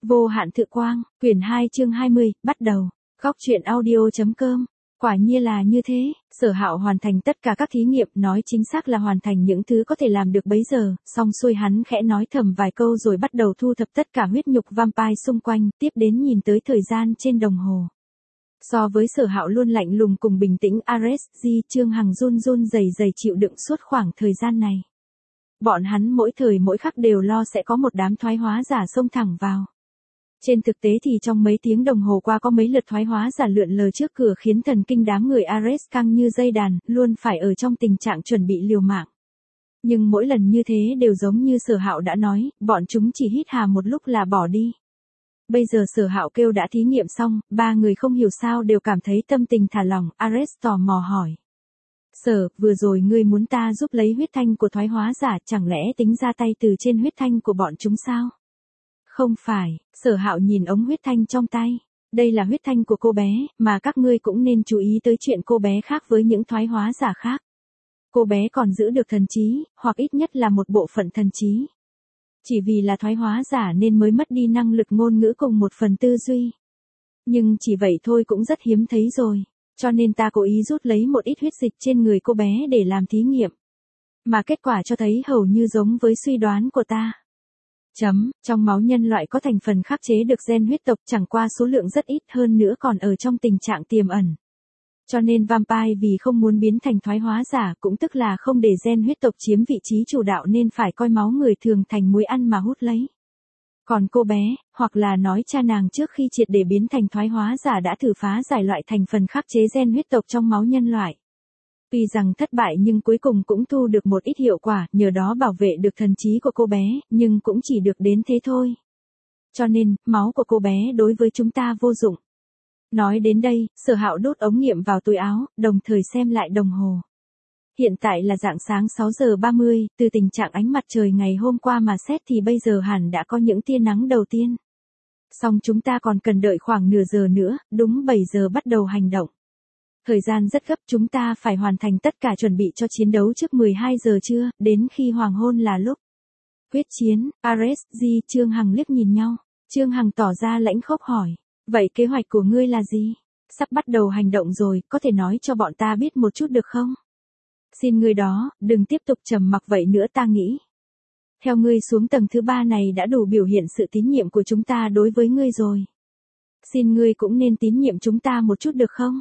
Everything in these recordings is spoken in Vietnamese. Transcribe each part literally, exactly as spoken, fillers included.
Vô hạn thực quang, quyển hai chương hai mươi, bắt đầu. Góc truyện audio.com. Quả nhiên là như thế, Sở Hạo hoàn thành tất cả các thí nghiệm, nói chính xác là hoàn thành những thứ có thể làm được bấy giờ, xong xuôi hắn khẽ nói thầm vài câu rồi bắt đầu thu thập tất cả huyết nhục vampire xung quanh, tiếp đến nhìn tới thời gian trên đồng hồ. So với Sở Hạo luôn lạnh lùng cùng bình tĩnh Ares, Di, Trương Hằng run run rẩy rẩy chịu đựng suốt khoảng thời gian này. Bọn hắn mỗi thời mỗi khắc đều lo sẽ có một đám thoái hóa giả xông thẳng vào. Trên thực tế thì trong mấy tiếng đồng hồ qua có mấy lượt thoái hóa giả lượn lờ trước cửa khiến thần kinh đám người Ares căng như dây đàn, luôn phải ở trong tình trạng chuẩn bị liều mạng. Nhưng mỗi lần như thế đều giống như Sở Hạo đã nói, bọn chúng chỉ hít hà một lúc là bỏ đi. Bây giờ Sở Hạo kêu đã thí nghiệm xong, ba người không hiểu sao đều cảm thấy tâm tình thả lỏng. Ares tò mò hỏi. Sở, vừa rồi ngươi muốn ta giúp lấy huyết thanh của thoái hóa giả, chẳng lẽ tính ra tay từ trên huyết thanh của bọn chúng sao? Không phải, Sở Hạo nhìn ống huyết thanh trong tay. Đây là huyết thanh của cô bé, mà các ngươi cũng nên chú ý tới chuyện cô bé khác với những thoái hóa giả khác. Cô bé còn giữ được thần trí, hoặc ít nhất là một bộ phận thần trí. Chỉ vì là thoái hóa giả nên mới mất đi năng lực ngôn ngữ cùng một phần tư duy. Nhưng chỉ vậy thôi cũng rất hiếm thấy rồi. Cho nên ta cố ý rút lấy một ít huyết dịch trên người cô bé để làm thí nghiệm. Mà kết quả cho thấy hầu như giống với suy đoán của ta. Chấm, trong máu nhân loại có thành phần khắc chế được gen huyết tộc, chẳng qua số lượng rất ít, hơn nữa còn ở trong tình trạng tiềm ẩn. Cho nên vampire vì không muốn biến thành thoái hóa giả, cũng tức là không để gen huyết tộc chiếm vị trí chủ đạo nên phải coi máu người thường thành muối ăn mà hút lấy. Còn cô bé, hoặc là nói cha nàng trước khi triệt để biến thành thoái hóa giả đã thử phá giải loại thành phần khắc chế gen huyết tộc trong máu nhân loại. Tuy rằng thất bại nhưng cuối cùng cũng thu được một ít hiệu quả, nhờ đó bảo vệ được thần trí của cô bé, nhưng cũng chỉ được đến thế thôi. Cho nên, máu của cô bé đối với chúng ta vô dụng. Nói đến đây, Sở Hạo đút ống nghiệm vào túi áo, đồng thời xem lại đồng hồ. Hiện tại là rạng sáng sáu giờ ba mươi, từ tình trạng ánh mặt trời ngày hôm qua mà xét thì bây giờ hẳn đã có những tia nắng đầu tiên. Song chúng ta còn cần đợi khoảng nửa giờ nữa, đúng bảy giờ bắt đầu hành động. Thời gian rất gấp, chúng ta phải hoàn thành tất cả chuẩn bị cho chiến đấu trước mười hai giờ trưa, đến khi hoàng hôn là lúc quyết chiến. Ares, Di, Trương Hằng liếc nhìn nhau. Trương Hằng tỏ ra lãnh khốc hỏi. Vậy kế hoạch của ngươi là gì? Sắp bắt đầu hành động rồi, có thể nói cho bọn ta biết một chút được không? Xin ngươi đó, đừng tiếp tục trầm mặc vậy nữa, ta nghĩ. Theo ngươi xuống tầng thứ ba này đã đủ biểu hiện sự tín nhiệm của chúng ta đối với ngươi rồi. Xin ngươi cũng nên tín nhiệm chúng ta một chút được không?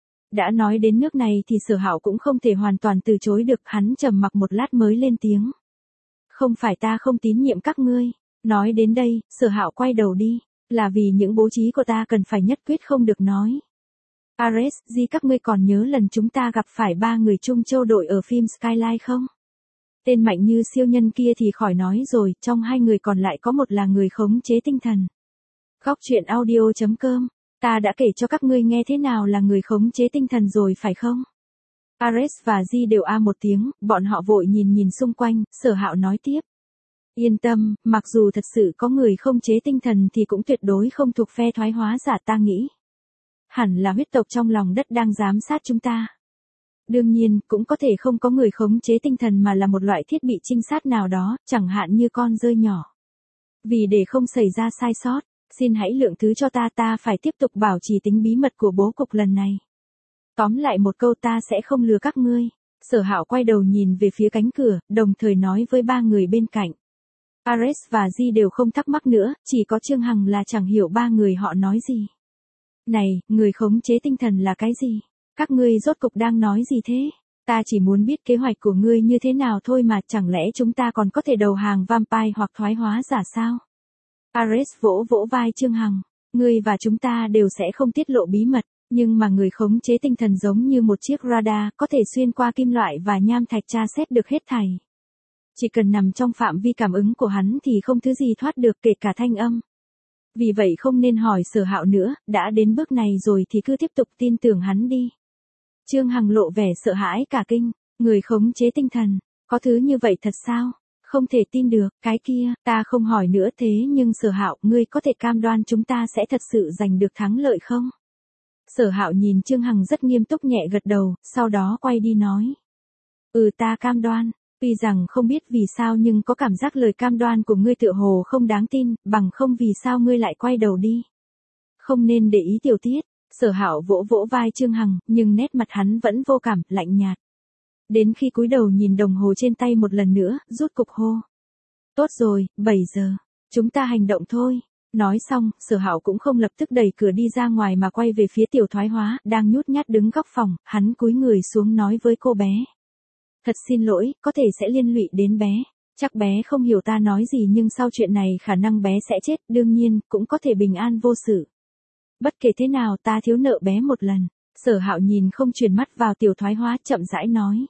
Đã nói đến nước này thì Sở Hạo cũng không thể hoàn toàn từ chối được, hắn trầm mặc một lát mới lên tiếng. Không phải ta không tín nhiệm các ngươi. Nói đến đây, Sở Hạo quay đầu đi, là vì những bố trí của ta cần phải nhất quyết không được nói. Ares, Di, các ngươi còn nhớ lần chúng ta gặp phải ba người chung châu đội ở phim Skyline không? Tên mạnh như siêu nhân kia thì khỏi nói rồi, trong hai người còn lại có một là người khống chế tinh thần. Góc truyện audio.com. Ta đã kể cho các ngươi nghe thế nào là người khống chế tinh thần rồi phải không? Ares và Di đều a một tiếng, bọn họ vội nhìn nhìn xung quanh. Sở Hạo nói tiếp. Yên tâm, mặc dù thật sự có người khống chế tinh thần thì cũng tuyệt đối không thuộc phe thoái hóa giả, ta nghĩ. Hẳn là huyết tộc trong lòng đất đang giám sát chúng ta. Đương nhiên, cũng có thể không có người khống chế tinh thần mà là một loại thiết bị trinh sát nào đó, chẳng hạn như con dơi nhỏ. Vì để không xảy ra sai sót, xin hãy lượng thứ cho ta, ta phải tiếp tục bảo trì tính bí mật của bố cục lần này. Tóm lại một câu, ta sẽ không lừa các ngươi. Sở Hạo quay đầu nhìn về phía cánh cửa, đồng thời nói với ba người bên cạnh. Ares và Di đều không thắc mắc nữa, chỉ có Trương Hằng là chẳng hiểu ba người họ nói gì. Này, người khống chế tinh thần là cái gì? Các ngươi rốt cục đang nói gì thế? Ta chỉ muốn biết kế hoạch của ngươi như thế nào thôi mà, chẳng lẽ chúng ta còn có thể đầu hàng vampire hoặc thoái hóa giả sao? Ares vỗ vỗ vai Trương Hằng. Ngươi và chúng ta đều sẽ không tiết lộ bí mật, nhưng mà người khống chế tinh thần giống như một chiếc radar, có thể xuyên qua kim loại và nham thạch tra xét được hết thảy. Chỉ cần nằm trong phạm vi cảm ứng của hắn thì không thứ gì thoát được, kể cả thanh âm. Vì vậy không nên hỏi Sở Hạo nữa, đã đến bước này rồi thì cứ tiếp tục tin tưởng hắn đi. Trương Hằng lộ vẻ sợ hãi cả kinh. Người khống chế tinh thần, có thứ như vậy thật sao? Không thể tin được. Cái kia, ta không hỏi nữa, thế nhưng Sở Hạo, ngươi có thể cam đoan chúng ta sẽ thật sự giành được thắng lợi không? Sở Hạo nhìn Trương Hằng rất nghiêm túc nhẹ gật đầu, sau đó quay đi nói. Ừ, ta cam đoan. Tuy rằng không biết vì sao nhưng có cảm giác lời cam đoan của ngươi tựa hồ không đáng tin, bằng không vì sao ngươi lại quay đầu đi. Không nên để ý tiểu tiết, Sở Hạo vỗ vỗ vai Trương Hằng, nhưng nét mặt hắn vẫn vô cảm, lạnh nhạt. Đến khi cúi đầu nhìn đồng hồ trên tay một lần nữa, rút cục hô. Tốt rồi, bảy giờ, chúng ta hành động thôi. Nói xong, Sở Hạo cũng không lập tức đẩy cửa đi ra ngoài mà quay về phía Tiểu Thoái Hóa, đang nhút nhát đứng góc phòng, hắn cúi người xuống nói với cô bé. Thật xin lỗi, có thể sẽ liên lụy đến bé. Chắc bé không hiểu ta nói gì nhưng sau chuyện này khả năng bé sẽ chết, đương nhiên, cũng có thể bình an vô sự. Bất kể thế nào ta thiếu nợ bé một lần. Sở Hạo nhìn không chuyển mắt vào Tiểu Thoái Hóa, chậm rãi nói.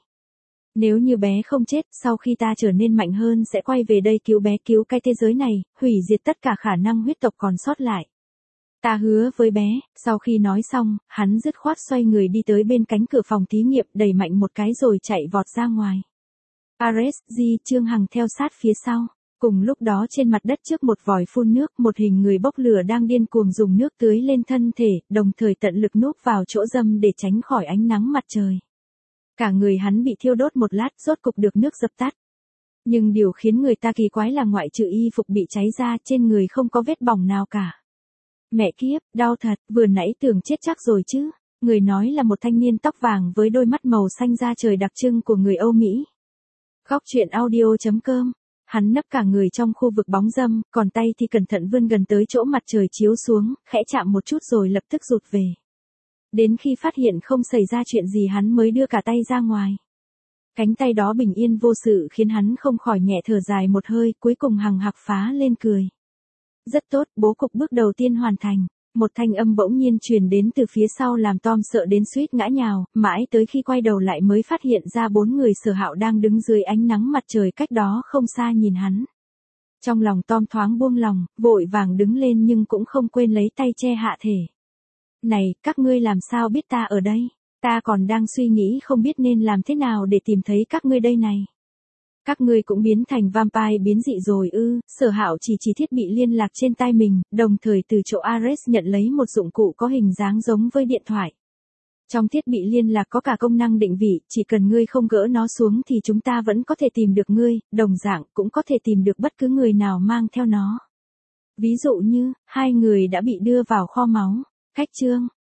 Nếu như bé không chết, sau khi ta trở nên mạnh hơn sẽ quay về đây cứu bé, cứu cái thế giới này, hủy diệt tất cả khả năng huyết tộc còn sót lại. Ta hứa với bé. Sau khi nói xong, hắn dứt khoát xoay người đi tới bên cánh cửa phòng thí nghiệm, đẩy mạnh một cái rồi chạy vọt ra ngoài. Ares, Di, Trương Hằng theo sát phía sau. Cùng lúc đó trên mặt đất trước một vòi phun nước, một hình người bốc lửa đang điên cuồng dùng nước tưới lên thân thể, đồng thời tận lực núp vào chỗ râm để tránh khỏi ánh nắng mặt trời. Cả người hắn bị thiêu đốt một lát, rốt cục được nước dập tắt. Nhưng điều khiến người ta kỳ quái là ngoại trừ y phục bị cháy ra, trên người không có vết bỏng nào cả. Mẹ kiếp, đau thật, vừa nãy tưởng chết chắc rồi chứ. Người nói là một thanh niên tóc vàng với đôi mắt màu xanh da trời đặc trưng của người Âu Mỹ. Góc truyện audio chấm com. Hắn nấp cả người trong khu vực bóng râm, còn tay thì cẩn thận vươn gần tới chỗ mặt trời chiếu xuống, khẽ chạm một chút rồi lập tức rụt về. Đến khi phát hiện không xảy ra chuyện gì hắn mới đưa cả tay ra ngoài. Cánh tay đó bình yên vô sự khiến hắn không khỏi nhẹ thở dài một hơi, cuối cùng hằng hặc phá lên cười. Rất tốt, bố cục bước đầu tiên hoàn thành. Một thanh âm bỗng nhiên truyền đến từ phía sau làm Tom sợ đến suýt ngã nhào, mãi tới khi quay đầu lại mới phát hiện ra bốn người Sở Hạo đang đứng dưới ánh nắng mặt trời cách đó không xa nhìn hắn. Trong lòng Tom thoáng buông lòng, vội vàng đứng lên nhưng cũng không quên lấy tay che hạ thể. Này, các ngươi làm sao biết ta ở đây? Ta còn đang suy nghĩ không biết nên làm thế nào để tìm thấy các ngươi đây này. Các ngươi cũng biến thành vampire biến dị rồi ư? Sở Hạo chỉ chỉ thiết bị liên lạc trên tay mình, đồng thời từ chỗ Ares nhận lấy một dụng cụ có hình dáng giống với điện thoại. Trong thiết bị liên lạc có cả công năng định vị, chỉ cần ngươi không gỡ nó xuống thì chúng ta vẫn có thể tìm được ngươi, đồng dạng cũng có thể tìm được bất cứ người nào mang theo nó. Ví dụ như, hai người đã bị đưa vào kho máu. Cách chương